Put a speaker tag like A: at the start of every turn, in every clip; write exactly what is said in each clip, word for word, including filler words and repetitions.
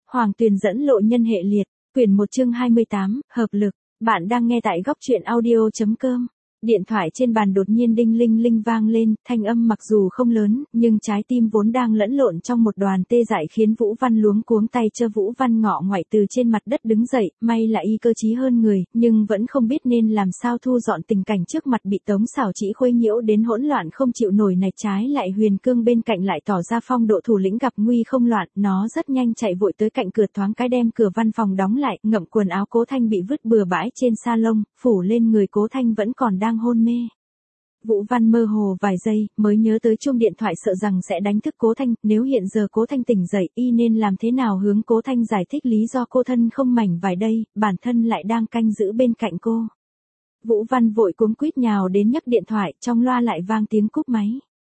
A: Hoàng Tuyền dẫn lộ nhân hệ liệt, quyển một chương hai mươi tám, hợp lực. Bạn đang nghe tại góc truyện audio chấm com. Điện thoại trên bàn đột nhiên đinh linh linh vang lên, thanh âm mặc dù không lớn, nhưng trái tim vốn đang lẫn lộn trong một đoàn tê dại khiến Vũ Văn luống cuống tay chơ. Vũ Văn ngọ ngoại từ trên mặt đất đứng dậy, may là y cơ trí hơn người, nhưng vẫn không biết nên làm sao thu dọn tình cảnh trước mặt bị Tống Xảo Trĩ khuấy nhiễu đến hỗn loạn không chịu nổi này. Trái lại Huyền Cương bên cạnh lại tỏ ra phong độ thủ lĩnh gặp nguy không loạn, nó rất nhanh chạy vội tới cạnh cửa, thoáng cái đem cửa văn phòng đóng lại, ngậm quần áo Cố Thanh bị vứt bừa bãi trên sa lông, phủ lên người Cố Thanh vẫn còn đang hôn mê. Vũ Văn mơ hồ vài giây, mới nhớ tới chuông điện thoại, sợ rằng sẽ đánh thức Cố Thanh, nếu hiện giờ Cố Thanh tỉnh dậy, y nên làm thế nào hướng Cố Thanh giải thích lý do cô thân không mảnh vải đây, bản thân lại đang canh giữ bên cạnh cô. Vũ Văn vội cuống quýt nhào đến nhấc điện thoại, trong loa lại vang tiếng cúp máy.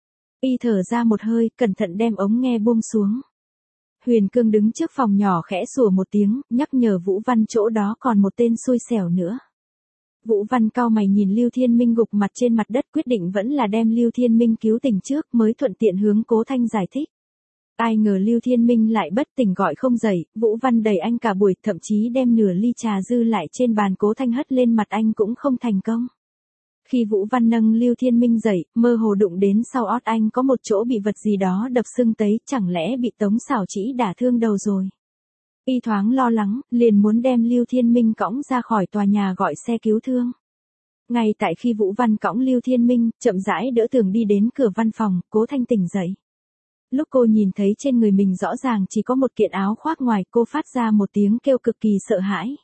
A: Y thở ra một hơi, cẩn thận đem ống nghe buông xuống. Huyền Cương đứng trước phòng nhỏ khẽ sủa một tiếng, nhắc nhở Vũ Văn chỗ đó còn một tên xui xẻo nữa. Vũ Văn cau mày nhìn Lưu Thiên Minh gục mặt trên mặt đất, quyết định vẫn là đem Lưu Thiên Minh cứu tỉnh trước mới thuận tiện hướng Cố Thanh giải thích. Ai ngờ Lưu Thiên Minh lại bất tỉnh gọi không dậy, Vũ Văn đẩy anh cả buổi, thậm chí đem nửa ly trà dư lại trên bàn Cố Thanh hất lên mặt anh cũng không thành công. Khi Vũ Văn nâng Lưu Thiên Minh dậy, mơ hồ đụng đến sau ót anh có một chỗ bị vật gì đó đập sưng tấy, chẳng lẽ bị Tống Xảo Trĩ đả thương đầu rồi. Y thoáng lo lắng, liền muốn đem Lưu Thiên Minh cõng ra khỏi tòa nhà gọi xe cứu thương. Ngay tại khi Vũ Văn cõng Lưu Thiên Minh, chậm rãi đỡ tường đi đến cửa văn phòng, Cố Thanh tỉnh dậy. Lúc cô nhìn thấy trên người mình rõ ràng chỉ có một kiện áo khoác ngoài, cô phát ra một tiếng kêu cực kỳ sợ hãi.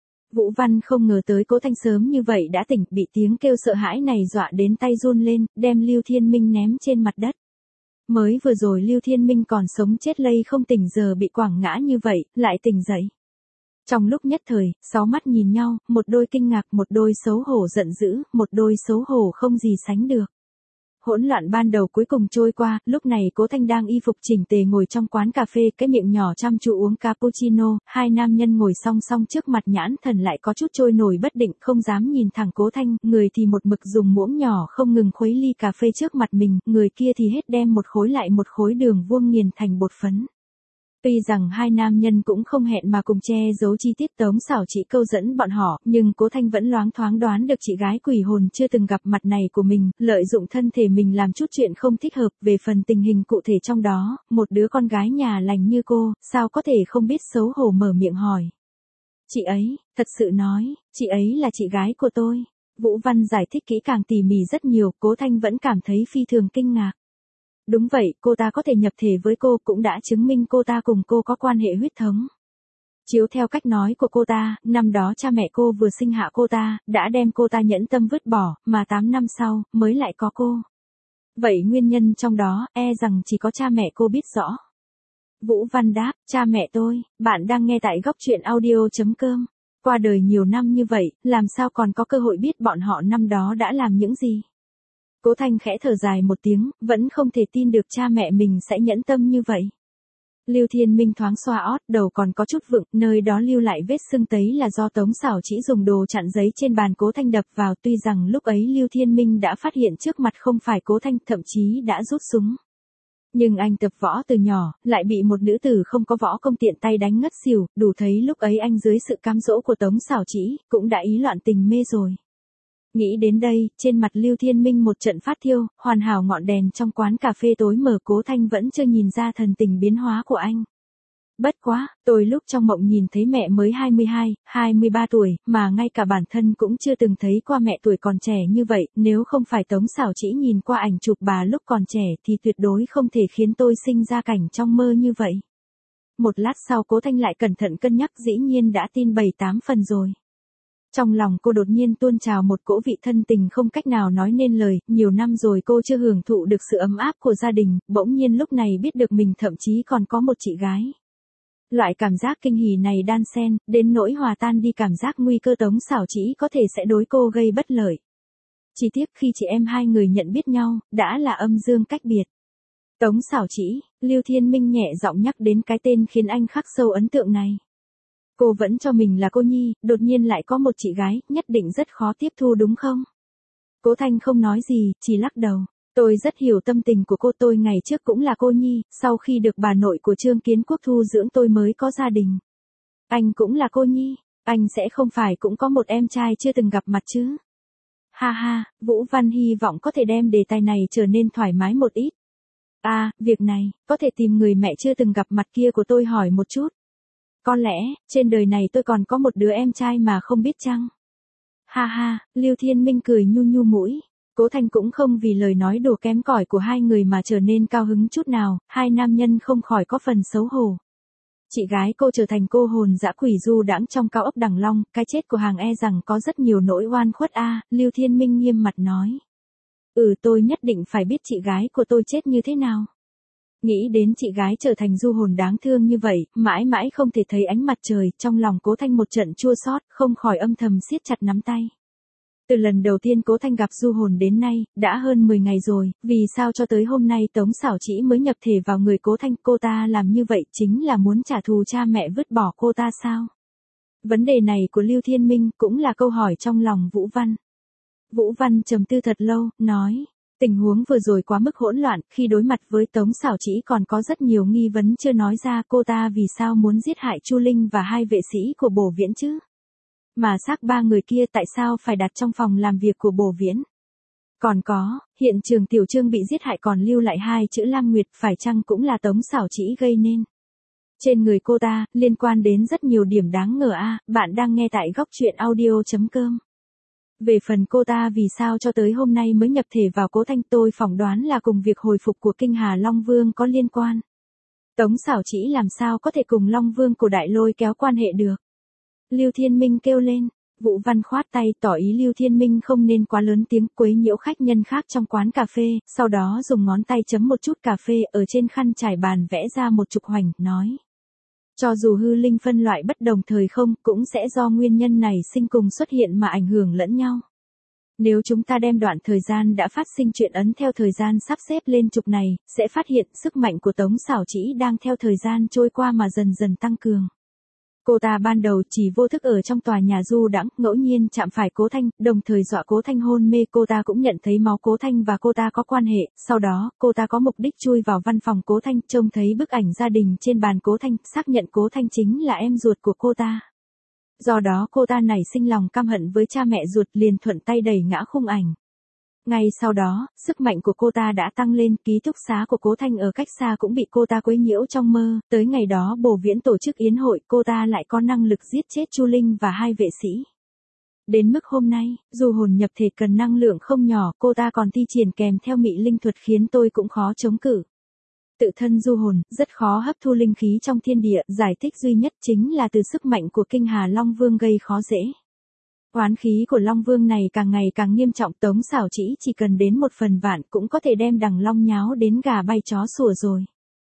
A: Vũ Văn không ngờ tới Cố Thanh sớm như vậy đã tỉnh, bị tiếng kêu sợ hãi này dọa đến tay run lên, đem Lưu Thiên Minh ném trên mặt đất. Mới vừa rồi Lưu Thiên Minh còn sống chết lây không tỉnh, giờ bị quẳng ngã như vậy, lại tỉnh dậy. Trong lúc nhất thời, sáu mắt nhìn nhau, một đôi kinh ngạc, một đôi xấu hổ giận dữ, một đôi xấu hổ không gì sánh được. Hỗn loạn ban đầu cuối cùng trôi qua, lúc này Cố Thanh đang y phục chỉnh tề ngồi trong quán cà phê, cái miệng nhỏ chăm chú uống cappuccino, hai nam nhân ngồi song song trước mặt, nhãn thần lại có chút trôi nổi bất định, không dám nhìn thẳng Cố Thanh, người thì một mực dùng muỗng nhỏ không ngừng khuấy ly cà phê trước mặt mình, người kia thì hết đem một khối lại một khối đường vuông nghiền thành bột phấn. Tuy rằng hai nam nhân cũng không hẹn mà cùng che giấu chi tiết Tống Xảo Trĩ câu dẫn bọn họ, nhưng Cố Thanh vẫn loáng thoáng đoán được chị gái quỷ hồn chưa từng gặp mặt này của mình, lợi dụng thân thể mình làm chút chuyện không thích hợp. Về phần tình hình cụ thể trong đó, một đứa con gái nhà lành như cô, sao có thể không biết xấu hổ mở miệng hỏi. Chị ấy, thật sự nói, chị ấy là chị gái của tôi. Vũ Văn giải thích kỹ càng tỉ mỉ rất nhiều, Cố Thanh vẫn cảm thấy phi thường kinh ngạc. Đúng vậy, cô ta có thể nhập thể với cô cũng đã chứng minh cô ta cùng cô có quan hệ huyết thống. Chiếu theo cách nói của cô ta, năm đó cha mẹ cô vừa sinh hạ cô ta, đã đem cô ta nhẫn tâm vứt bỏ, mà tám năm sau, mới lại có cô. Vậy nguyên nhân trong đó, e rằng chỉ có cha mẹ cô biết rõ. Vũ Văn đáp, cha mẹ tôi, bạn đang nghe tại góc truyện audio chấm com. Qua đời nhiều năm như vậy, làm sao còn có cơ hội biết bọn họ năm đó đã làm những gì. Cố Thanh khẽ thở dài một tiếng, vẫn không thể tin được cha mẹ mình sẽ nhẫn tâm như vậy. Lưu Thiên Minh thoáng xoa ót, đầu còn có chút vựng, nơi đó lưu lại vết sưng tấy là do Tống Xảo Trĩ dùng đồ chặn giấy trên bàn Cố Thanh đập vào, tuy rằng lúc ấy Lưu Thiên Minh đã phát hiện trước mặt không phải Cố Thanh, thậm chí đã rút súng. Nhưng anh tập võ từ nhỏ, lại bị một nữ tử không có võ công tiện tay đánh ngất xỉu, đủ thấy lúc ấy anh dưới sự cám dỗ của Tống Xảo Trĩ, cũng đã ý loạn tình mê rồi. Nghĩ đến đây, trên mặt Lưu Thiên Minh một trận phát thiêu, hoàn hảo ngọn đèn trong quán cà phê tối mờ, Cố Thanh vẫn chưa nhìn ra thần tình biến hóa của anh. Bất quá, tôi lúc trong mộng nhìn thấy mẹ mới hai mươi hai, hai mươi ba tuổi, mà ngay cả bản thân cũng chưa từng thấy qua mẹ tuổi còn trẻ như vậy, nếu không phải Tống Xảo Trĩ nhìn qua ảnh chụp bà lúc còn trẻ thì tuyệt đối không thể khiến tôi sinh ra cảnh trong mơ như vậy. Một lát sau Cố Thanh lại cẩn thận cân nhắc, dĩ nhiên đã tin bảy tám phần rồi. Trong lòng cô đột nhiên tuôn trào một cỗ vị thân tình không cách nào nói nên lời, nhiều năm rồi cô chưa hưởng thụ được sự ấm áp của gia đình, bỗng nhiên lúc này biết được mình thậm chí còn có một chị gái. Loại cảm giác kinh hỉ này đan xen, đến nỗi hòa tan đi cảm giác nguy cơ Tống Xảo Trĩ có thể sẽ đối cô gây bất lợi. Chỉ tiếc khi chị em hai người nhận biết nhau, đã là âm dương cách biệt. Tống Xảo Trĩ, Lưu Thiên Minh nhẹ giọng nhắc đến cái tên khiến anh khắc sâu ấn tượng này. Cô vẫn cho mình là cô nhi, đột nhiên lại có một chị gái, nhất định rất khó tiếp thu đúng không? Cố Thanh không nói gì, chỉ lắc đầu. Tôi rất hiểu tâm tình của cô, tôi ngày trước cũng là cô nhi, sau khi được bà nội của Trương Kiến Quốc thu dưỡng tôi mới có gia đình. Anh cũng là cô nhi, anh sẽ không phải cũng có một em trai chưa từng gặp mặt chứ? Ha ha, Vũ Văn hy vọng có thể đem đề tài này trở nên thoải mái một ít. À, việc này, có thể tìm người mẹ chưa từng gặp mặt kia của tôi hỏi một chút. Có lẽ, trên đời này tôi còn có một đứa em trai mà không biết chăng? Ha ha, Lưu Thiên Minh cười nhu nhu mũi. Cố Thanh cũng không vì lời nói đùa kém cỏi của hai người mà trở nên cao hứng chút nào, hai nam nhân không khỏi có phần xấu hổ. Chị gái cô trở thành cô hồn dã quỷ du đãng trong cao ốc Đằng Long, cái chết của hàng e rằng có rất nhiều nỗi oan khuất a, Lưu Thiên Minh nghiêm mặt nói. Ừ, tôi nhất định phải biết chị gái của tôi chết như thế nào. Nghĩ đến chị gái trở thành du hồn đáng thương như vậy, mãi mãi không thể thấy ánh mặt trời, trong lòng Cố Thanh một trận chua xót, không khỏi âm thầm siết chặt nắm tay. Từ lần đầu tiên Cố Thanh gặp du hồn đến nay, đã hơn mười ngày rồi, vì sao cho tới hôm nay Tống Xảo Chỉ mới nhập thể vào người Cố Thanh, cô ta làm như vậy chính là muốn trả thù cha mẹ vứt bỏ cô ta sao? Vấn đề này của Lưu Thiên Minh cũng là câu hỏi trong lòng Vũ Văn. Vũ Văn trầm tư thật lâu, nói, tình huống vừa rồi quá mức hỗn loạn, khi đối mặt với Tống Xảo Chỉ còn có rất nhiều nghi vấn chưa nói ra, cô ta vì sao muốn giết hại Chu Linh và hai vệ sĩ của Bổ Viễn chứ? Mà xác ba người kia tại sao phải đặt trong phòng làm việc của Bổ Viễn? Còn có, hiện trường Tiểu Trương bị giết hại còn lưu lại hai chữ Lam Nguyệt, phải chăng cũng là Tống Xảo Chỉ gây nên? Trên người cô ta, liên quan đến rất nhiều điểm đáng ngờ a, bạn đang nghe tại góc truyện audio chấm com. Về phần cô ta vì sao cho tới hôm nay mới nhập thể vào Cố Thanh, tôi phỏng đoán là cùng việc hồi phục của Kinh Hà Long Vương có liên quan. Tống Xảo Chỉ làm sao có thể cùng Long Vương của Đại Lôi kéo quan hệ được? Lưu Thiên Minh kêu lên. Vũ Văn khoát tay tỏ ý Lưu Thiên Minh không nên quá lớn tiếng quấy nhiễu khách nhân khác trong quán cà phê, sau đó dùng ngón tay chấm một chút cà phê ở trên khăn trải bàn vẽ ra một trục hoành, nói. Cho dù hư linh phân loại bất đồng thời không, cũng sẽ do nguyên nhân này sinh cùng xuất hiện mà ảnh hưởng lẫn nhau. Nếu chúng ta đem đoạn thời gian đã phát sinh chuyện ấn theo thời gian sắp xếp lên trục này, sẽ phát hiện sức mạnh của Tống Xảo Chỉ đang theo thời gian trôi qua mà dần dần tăng cường. Cô ta ban đầu chỉ vô thức ở trong tòa nhà du đãng, ngẫu nhiên chạm phải Cố Thanh, đồng thời dọa Cố Thanh hôn mê, cô ta cũng nhận thấy máu Cố Thanh và cô ta có quan hệ, sau đó, cô ta có mục đích chui vào văn phòng Cố Thanh, trông thấy bức ảnh gia đình trên bàn Cố Thanh, xác nhận Cố Thanh chính là em ruột của cô ta. Do đó cô ta nảy sinh lòng căm hận với cha mẹ ruột, liền thuận tay đẩy ngã khung ảnh. Ngay sau đó, sức mạnh của cô ta đã tăng lên, ký túc xá của Cố Thanh ở cách xa cũng bị cô ta quấy nhiễu trong mơ, tới ngày đó Bổ Viễn tổ chức yến hội, cô ta lại có năng lực giết chết Chu Linh và hai vệ sĩ. Đến mức hôm nay, dù hồn nhập thể cần năng lượng không nhỏ, cô ta còn thi triển kèm theo mị linh thuật khiến tôi cũng khó chống cự. Tự thân du hồn, rất khó hấp thu linh khí trong thiên địa, giải thích duy nhất chính là từ sức mạnh của Kinh Hà Long Vương gây khó dễ. Oán khí của Long Vương này càng ngày càng nghiêm trọng, Tống Xảo Chỉ chỉ cần đến một phần vạn cũng có thể đem Đằng Long nháo đến gà bay chó sủa rồi.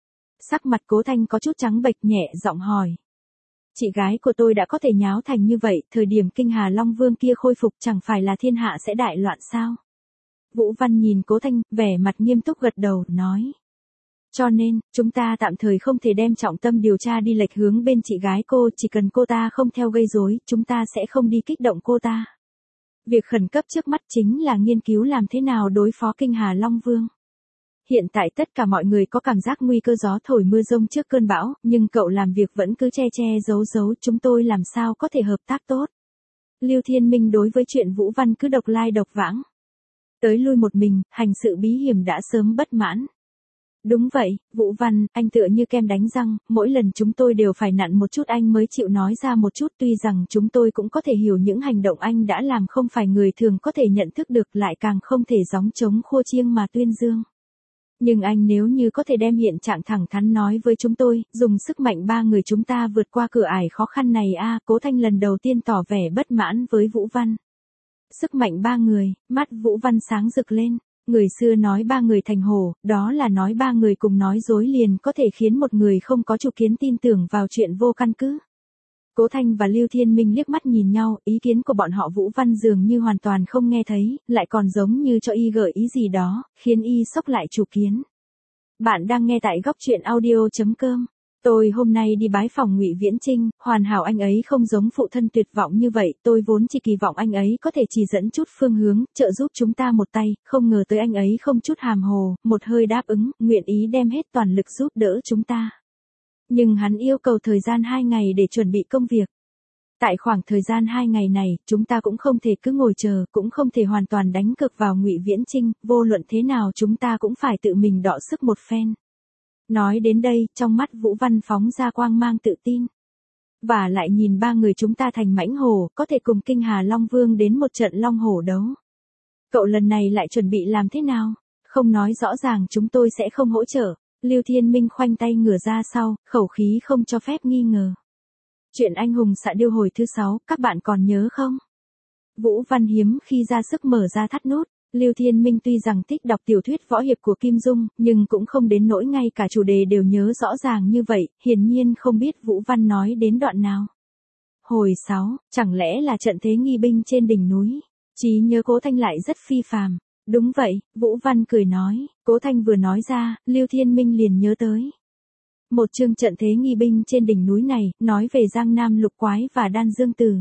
A: Sắc mặt Cố Thanh có chút trắng bệch, nhẹ giọng hỏi. Chị gái của tôi đã có thể nháo thành như vậy, thời điểm Kinh Hà Long Vương kia khôi phục chẳng phải là thiên hạ sẽ đại loạn sao? Vũ Văn nhìn Cố Thanh, vẻ mặt nghiêm túc gật đầu, nói. Cho nên, chúng ta tạm thời không thể đem trọng tâm điều tra đi lệch hướng bên chị gái cô, chỉ cần cô ta không theo gây rối, chúng ta sẽ không đi kích động cô ta. Việc khẩn cấp trước mắt chính là nghiên cứu làm thế nào đối phó Kinh Hà Long Vương. Hiện tại tất cả mọi người có cảm giác nguy cơ gió thổi mưa rông trước cơn bão, nhưng cậu làm việc vẫn cứ che che giấu giấu, chúng tôi làm sao có thể hợp tác tốt. Lưu Thiên Minh đối với chuyện Vũ Văn cứ độc lai độc vãng. Tới lui một mình, hành sự bí hiểm đã sớm bất mãn. Đúng vậy, Vũ Văn, anh tựa như kem đánh răng, mỗi lần chúng tôi đều phải nặn một chút anh mới chịu nói ra một chút, tuy rằng chúng tôi cũng có thể hiểu những hành động anh đã làm không phải người thường có thể nhận thức được, lại càng không thể gióng trống khua chiêng mà tuyên dương. Nhưng anh nếu như có thể đem hiện trạng thẳng thắn nói với chúng tôi, dùng sức mạnh ba người chúng ta vượt qua cửa ải khó khăn này a, Cố Thanh lần đầu tiên tỏ vẻ bất mãn với Vũ Văn. Sức mạnh ba người, mắt Vũ Văn sáng rực lên. Người xưa nói ba người thành hổ, đó là nói ba người cùng nói dối liền có thể khiến một người không có chủ kiến tin tưởng vào chuyện vô căn cứ. Cố Thanh và Lưu Thiên Minh liếc mắt nhìn nhau, ý kiến của bọn họ Vũ Văn dường như hoàn toàn không nghe thấy, lại còn giống như cho y gợi ý gì đó, khiến y sốc lại chủ kiến. Bạn đang nghe tại góc truyện audio chấm com. Tôi hôm nay đi bái phòng Ngụy Viễn Chinh, hoàn hảo anh ấy không giống phụ thân tuyệt vọng như vậy, tôi vốn chỉ kỳ vọng anh ấy có thể chỉ dẫn chút phương hướng, trợ giúp chúng ta một tay, không ngờ tới anh ấy không chút hàm hồ, một hơi đáp ứng, nguyện ý đem hết toàn lực giúp đỡ chúng ta. Nhưng hắn yêu cầu thời gian hai ngày để chuẩn bị công việc. Tại khoảng thời gian hai ngày này, chúng ta cũng không thể cứ ngồi chờ, cũng không thể hoàn toàn đánh cược vào Ngụy Viễn Chinh, vô luận thế nào chúng ta cũng phải tự mình đọ sức một phen. Nói đến đây, trong mắt Vũ Văn phóng ra quang mang tự tin. Và lại nhìn ba người chúng ta thành mãnh hổ, có thể cùng Kinh Hà Long Vương đến một trận long hổ đấu. Cậu lần này lại chuẩn bị làm thế nào? Không nói rõ ràng chúng tôi sẽ không hỗ trợ. Lưu Thiên Minh khoanh tay ngửa ra sau, khẩu khí không cho phép nghi ngờ. Chuyện anh hùng xạ điêu hồi thứ sáu, các bạn còn nhớ không? Vũ Văn hiếm khi ra sức mở ra thắt nút. Lưu Thiên Minh tuy rằng thích đọc tiểu thuyết võ hiệp của Kim Dung, nhưng cũng không đến nỗi ngay cả chủ đề đều nhớ rõ ràng như vậy, hiển nhiên không biết Vũ Văn nói đến đoạn nào. Hồi sáu, chẳng lẽ là trận thế nghi binh trên đỉnh núi? Trí nhớ Cố Thanh lại rất phi phàm. Đúng vậy, Vũ Văn cười nói, Cố Thanh vừa nói ra, Lưu Thiên Minh liền nhớ tới. Một chương trận thế nghi binh trên đỉnh núi này, nói về Giang Nam Lục Quái và Đan Dương Tử.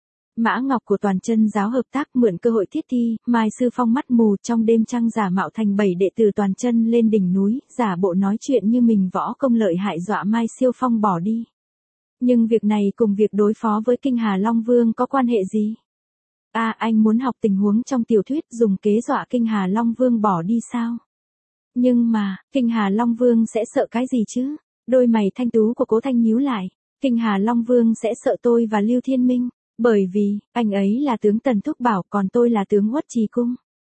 A: Mã Ngọc của Toàn Chân giáo hợp tác mượn cơ hội thiết thi, Mai Sư Phong mắt mù trong đêm trăng giả mạo thành bảy đệ tử Toàn Chân lên đỉnh núi, giả bộ nói chuyện như mình võ công lợi hại dọa Mai Siêu Phong bỏ đi. Nhưng việc này cùng việc đối phó với Kinh Hà Long Vương có quan hệ gì? À, anh muốn học tình huống trong tiểu thuyết dùng kế dọa Kinh Hà Long Vương bỏ đi sao? Nhưng mà, Kinh Hà Long Vương sẽ sợ cái gì chứ? Đôi mày thanh tú của Cố Thanh nhíu lại. Kinh Hà Long Vương sẽ sợ tôi và Lưu Thiên Minh. Bởi vì, anh ấy là tướng Tần Thúc Bảo còn tôi là tướng Uất Trì Cung.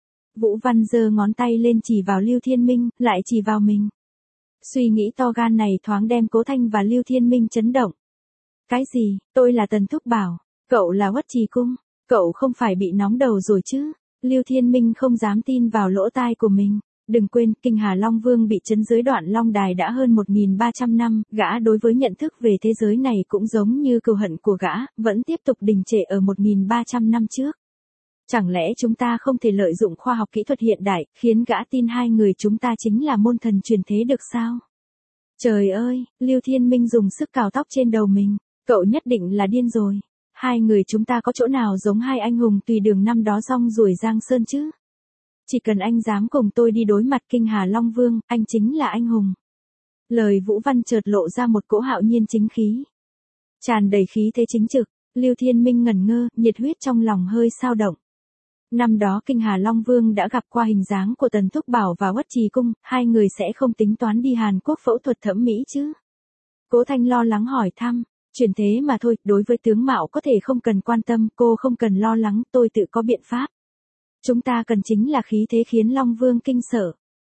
A: Vũ Văn giơ ngón tay lên chỉ vào Lưu Thiên Minh, lại chỉ vào mình. Suy nghĩ to gan này thoáng đem Cố Thanh và Lưu Thiên Minh chấn động. Cái gì, tôi là Tần Thúc Bảo, cậu là Uất Trì Cung, cậu không phải bị nóng đầu rồi chứ? Lưu Thiên Minh không dám tin vào lỗ tai của mình. Đừng quên, Kinh Hà Long Vương bị trấn dưới đoạn Long Đài đã hơn một nghìn ba trăm năm, gã đối với nhận thức về thế giới này cũng giống như cừu hận của gã, vẫn tiếp tục đình trệ ở một nghìn ba trăm năm trước. Chẳng lẽ chúng ta không thể lợi dụng khoa học kỹ thuật hiện đại, khiến gã tin hai người chúng ta chính là môn thần truyền thế được sao? Trời ơi, Lưu Thiên Minh dùng sức cào tóc trên đầu mình, cậu nhất định là điên rồi. Hai người chúng ta có chỗ nào giống hai anh hùng tùy đường năm đó rong ruổi Giang Sơn chứ? Chỉ cần anh dám cùng tôi đi đối mặt Kinh Hà Long Vương, anh chính là anh hùng. Lời Vũ Văn chợt lộ ra một cỗ hạo nhiên chính khí. Tràn đầy khí thế chính trực, Lưu Thiên Minh ngẩn ngơ, nhiệt huyết trong lòng hơi sao động. Năm đó Kinh Hà Long Vương đã gặp qua hình dáng của Tần Thúc Bảo và Uất Trì Cung, hai người sẽ không tính toán đi Hàn Quốc phẫu thuật thẩm mỹ chứ? Cố Thanh lo lắng hỏi thăm, chuyển thế mà thôi, đối với tướng mạo có thể không cần quan tâm, cô không cần lo lắng, tôi tự có biện pháp. Chúng ta cần chính là khí thế khiến Long Vương kinh sợ.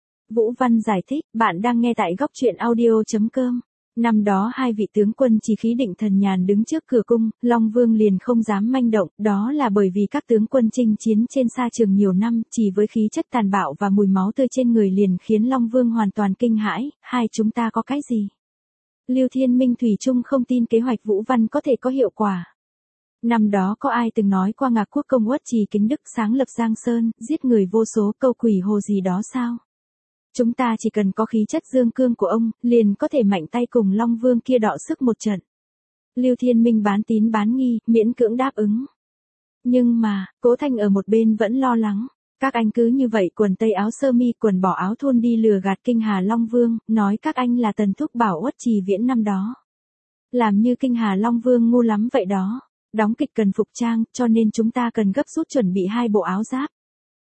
A: Vũ Văn giải thích, bạn đang nghe tại góc truyện audio chấm com. Năm đó hai vị tướng quân chỉ khí định thần nhàn đứng trước cửa cung, Long Vương liền không dám manh động, đó là bởi vì các tướng quân chinh chiến trên sa trường nhiều năm, chỉ với khí chất tàn bạo và mùi máu tươi trên người liền khiến Long Vương hoàn toàn kinh hãi, hai chúng ta có cái gì? Lưu Thiên Minh thủy chung không tin kế hoạch Vũ Văn có thể có hiệu quả. Năm đó có ai từng nói qua Ngạc Quốc công Uất Trì Kính Đức sáng lập Giang Sơn, giết người vô số, câu quỷ hồ gì đó sao? Chúng ta chỉ cần có khí chất dương cương của ông, liền có thể mạnh tay cùng Long Vương kia đọ sức một trận. Lưu Thiên Minh bán tín bán nghi, miễn cưỡng đáp ứng. Nhưng mà, Cố Thanh ở một bên vẫn lo lắng. Các anh cứ như vậy quần tây áo sơ mi quần bỏ áo thun đi lừa gạt Kinh Hà Long Vương, nói các anh là Tần Thúc Bảo Uất Trì Viễn năm đó. Làm như Kinh Hà Long Vương ngu lắm vậy đó. Đóng kịch cần phục trang, cho nên chúng ta cần gấp rút chuẩn bị hai bộ áo giáp.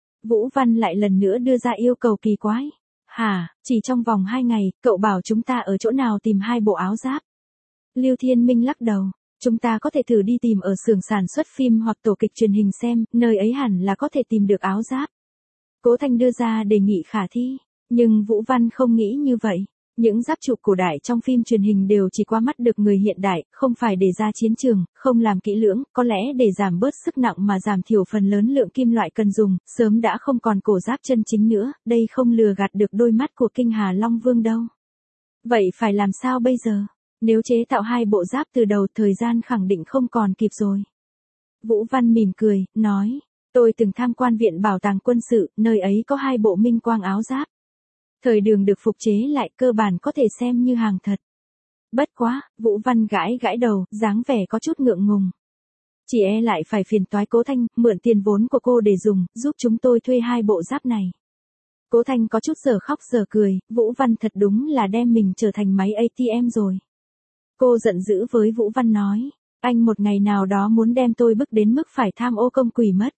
A: Vũ Văn lại lần nữa đưa ra yêu cầu kỳ quái. Hả, chỉ trong vòng hai ngày, cậu bảo chúng ta ở chỗ nào tìm hai bộ áo giáp? Lưu Thiên Minh lắc đầu. Chúng ta có thể thử đi tìm ở xưởng sản xuất phim hoặc tổ kịch truyền hình xem, nơi ấy hẳn là có thể tìm được áo giáp. Cố Thanh đưa ra đề nghị khả thi, nhưng Vũ Văn không nghĩ như vậy. Những giáp trụ cổ đại trong phim truyền hình đều chỉ qua mắt được người hiện đại, không phải để ra chiến trường, không làm kỹ lưỡng, có lẽ để giảm bớt sức nặng mà giảm thiểu phần lớn lượng kim loại cần dùng, sớm đã không còn cổ giáp chân chính nữa, đây không lừa gạt được đôi mắt của Kinh Hà Long Vương đâu. Vậy phải làm sao bây giờ? Nếu chế tạo hai bộ giáp từ đầu, thời gian khẳng định không còn kịp rồi. Vũ Văn mỉm cười, nói, tôi từng tham quan viện bảo tàng quân sự, nơi ấy có hai bộ minh quang áo giáp. Thời Đường được phục chế lại, cơ bản có thể xem như hàng thật. Bất quá, Vũ Văn gãi gãi đầu, dáng vẻ có chút ngượng ngùng. Chỉ e lại phải phiền toái Cố Thanh, mượn tiền vốn của cô để dùng, giúp chúng tôi thuê hai bộ giáp này. Cố Thanh có chút giờ khóc giờ cười, Vũ Văn thật đúng là đem mình trở thành máy a tê em rồi. Cô giận dữ với Vũ Văn nói, anh một ngày nào đó muốn đem tôi bức đến mức phải tham ô công quỹ mất.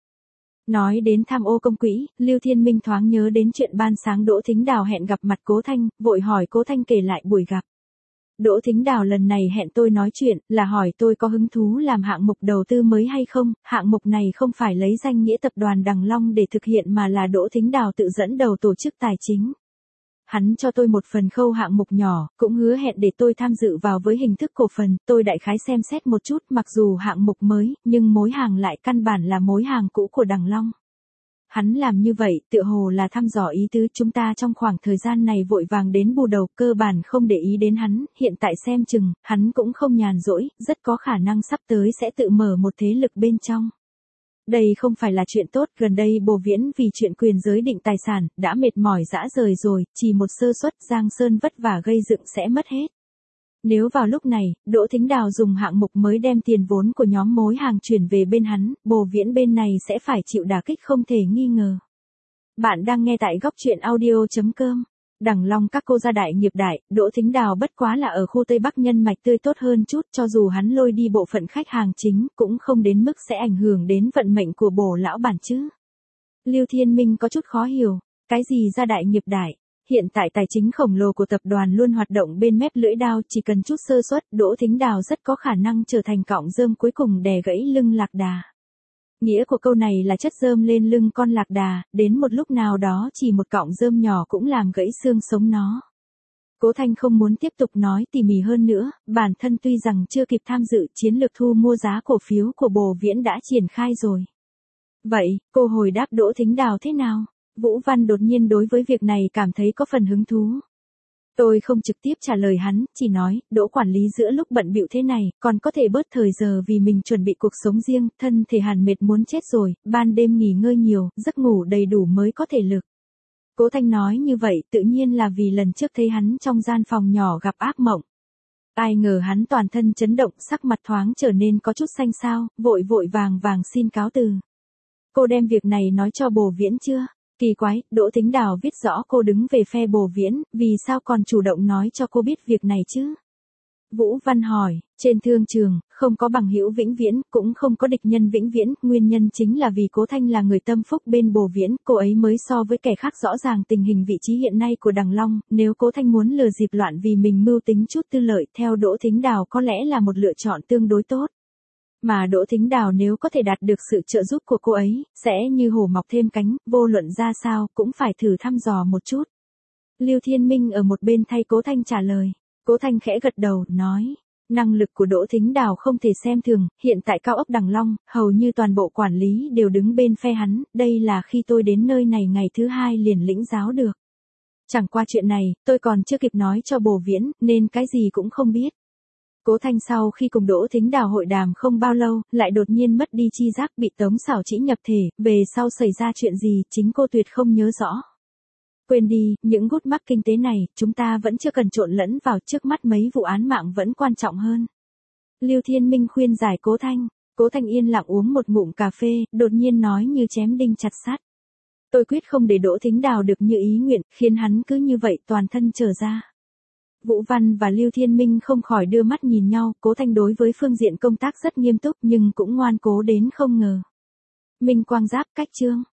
A: Nói đến tham ô công quỹ, Lưu Thiên Minh thoáng nhớ đến chuyện ban sáng Đỗ Thính Đào hẹn gặp mặt Cố Thanh, vội hỏi Cố Thanh kể lại buổi gặp. Đỗ Thính Đào lần này hẹn tôi nói chuyện, là hỏi tôi có hứng thú làm hạng mục đầu tư mới hay không, hạng mục này không phải lấy danh nghĩa tập đoàn Đằng Long để thực hiện mà là Đỗ Thính Đào tự dẫn đầu tổ chức tài chính. Hắn cho tôi một phần khâu hạng mục nhỏ, cũng hứa hẹn để tôi tham dự vào với hình thức cổ phần, tôi đại khái xem xét một chút, mặc dù hạng mục mới, nhưng mối hàng lại căn bản là mối hàng cũ của Đằng Long. Hắn làm như vậy, tựa hồ là thăm dò ý tứ chúng ta trong khoảng thời gian này vội vàng đến bù đầu, cơ bản không để ý đến hắn, hiện tại xem chừng, hắn cũng không nhàn rỗi, rất có khả năng sắp tới sẽ tự mở một thế lực bên trong. Đây không phải là chuyện tốt, gần đây Bồ Viễn vì chuyện quyền giới định tài sản, đã mệt mỏi dã rời rồi, chỉ một sơ suất Giang Sơn vất vả gây dựng sẽ mất hết. Nếu vào lúc này, Đỗ Thính Đào dùng hạng mục mới đem tiền vốn của nhóm mối hàng chuyển về bên hắn, Bồ Viễn bên này sẽ phải chịu đả kích không thể nghi ngờ. Bạn đang nghe tại góc truyện audio chấm com. Đằng Long các cô gia đại nghiệp đại, Đỗ Thính Đào bất quá là ở khu Tây Bắc nhân mạch tươi tốt hơn chút, cho dù hắn lôi đi bộ phận khách hàng chính, cũng không đến mức sẽ ảnh hưởng đến vận mệnh của Bồ lão bản chứ. Lưu Thiên Minh có chút khó hiểu, cái gì gia đại nghiệp đại? Hiện tại tài chính khổng lồ của tập đoàn luôn hoạt động bên mép lưỡi dao, chỉ cần chút sơ suất, Đỗ Thính Đào rất có khả năng trở thành cọng rơm cuối cùng đè gãy lưng lạc đà. Nghĩa của câu này là chất rơm lên lưng con lạc đà, đến một lúc nào đó chỉ một cọng rơm nhỏ cũng làm gãy xương sống nó. Cố Thanh không muốn tiếp tục nói tỉ mỉ hơn nữa, bản thân tuy rằng chưa kịp tham dự, chiến lược thu mua giá cổ phiếu của Bồ Viễn đã triển khai rồi. Vậy, cô hồi đáp Đỗ Thính Đào thế nào? Vũ Văn đột nhiên đối với việc này cảm thấy có phần hứng thú. Tôi không trực tiếp trả lời hắn, chỉ nói, Đỗ quản lý giữa lúc bận bịu thế này, còn có thể bớt thời giờ vì mình chuẩn bị cuộc sống riêng, thân thể hàn mệt muốn chết rồi, ban đêm nghỉ ngơi nhiều, giấc ngủ đầy đủ mới có thể lực. Cố Thanh nói như vậy tự nhiên là vì lần trước thấy hắn trong gian phòng nhỏ gặp ác mộng. Ai ngờ hắn toàn thân chấn động, sắc mặt thoáng trở nên có chút xanh xao, vội vội vàng vàng xin cáo từ. Cô đem việc này nói cho Bồ Viễn chưa? Kỳ quái, Đỗ Thính Đào viết rõ cô đứng về phe Bồ Viễn, vì sao còn chủ động nói cho cô biết việc này chứ? Vũ Văn hỏi, trên thương trường, không có bằng hữu vĩnh viễn, cũng không có địch nhân vĩnh viễn, nguyên nhân chính là vì Cố Thanh là người tâm phúc bên Bồ Viễn, cô ấy mới so với kẻ khác rõ ràng tình hình vị trí hiện nay của Đằng Long, nếu Cố Thanh muốn lừa dịp loạn vì mình mưu tính chút tư lợi, theo Đỗ Thính Đào có lẽ là một lựa chọn tương đối tốt. Mà Đỗ Thính Đào nếu có thể đạt được sự trợ giúp của cô ấy, sẽ như hổ mọc thêm cánh, vô luận ra sao, cũng phải thử thăm dò một chút. Lưu Thiên Minh ở một bên thay Cố Thanh trả lời. Cố Thanh khẽ gật đầu, nói, năng lực của Đỗ Thính Đào không thể xem thường, hiện tại cao ốc Đằng Long, hầu như toàn bộ quản lý đều đứng bên phe hắn, đây là khi tôi đến nơi này ngày thứ hai liền lĩnh giáo được. Chẳng qua chuyện này, tôi còn chưa kịp nói cho Bồ Viễn, nên cái gì cũng không biết. Cố Thanh sau khi cùng Đỗ Thính Đào hội đàm không bao lâu, lại đột nhiên mất đi chi giác, bị Tống Xảo Trĩ nhập thể, về sau xảy ra chuyện gì, chính cô tuyệt không nhớ rõ. Quên đi, những gút mắc kinh tế này, chúng ta vẫn chưa cần trộn lẫn vào, trước mắt mấy vụ án mạng vẫn quan trọng hơn. Lưu Thiên Minh khuyên giải Cố Thanh. Cố Thanh yên lặng uống một ngụm cà phê, đột nhiên nói như chém đinh chặt sắt. Tôi quyết không để Đỗ Thính Đào được như ý nguyện, khiến hắn cứ như vậy toàn thân trở ra. Vũ Văn và Lưu Thiên Minh không khỏi đưa mắt nhìn nhau, Cố Thanh đối với phương diện công tác rất nghiêm túc nhưng cũng ngoan cố đến không ngờ. Minh Quang Giáp cách chương.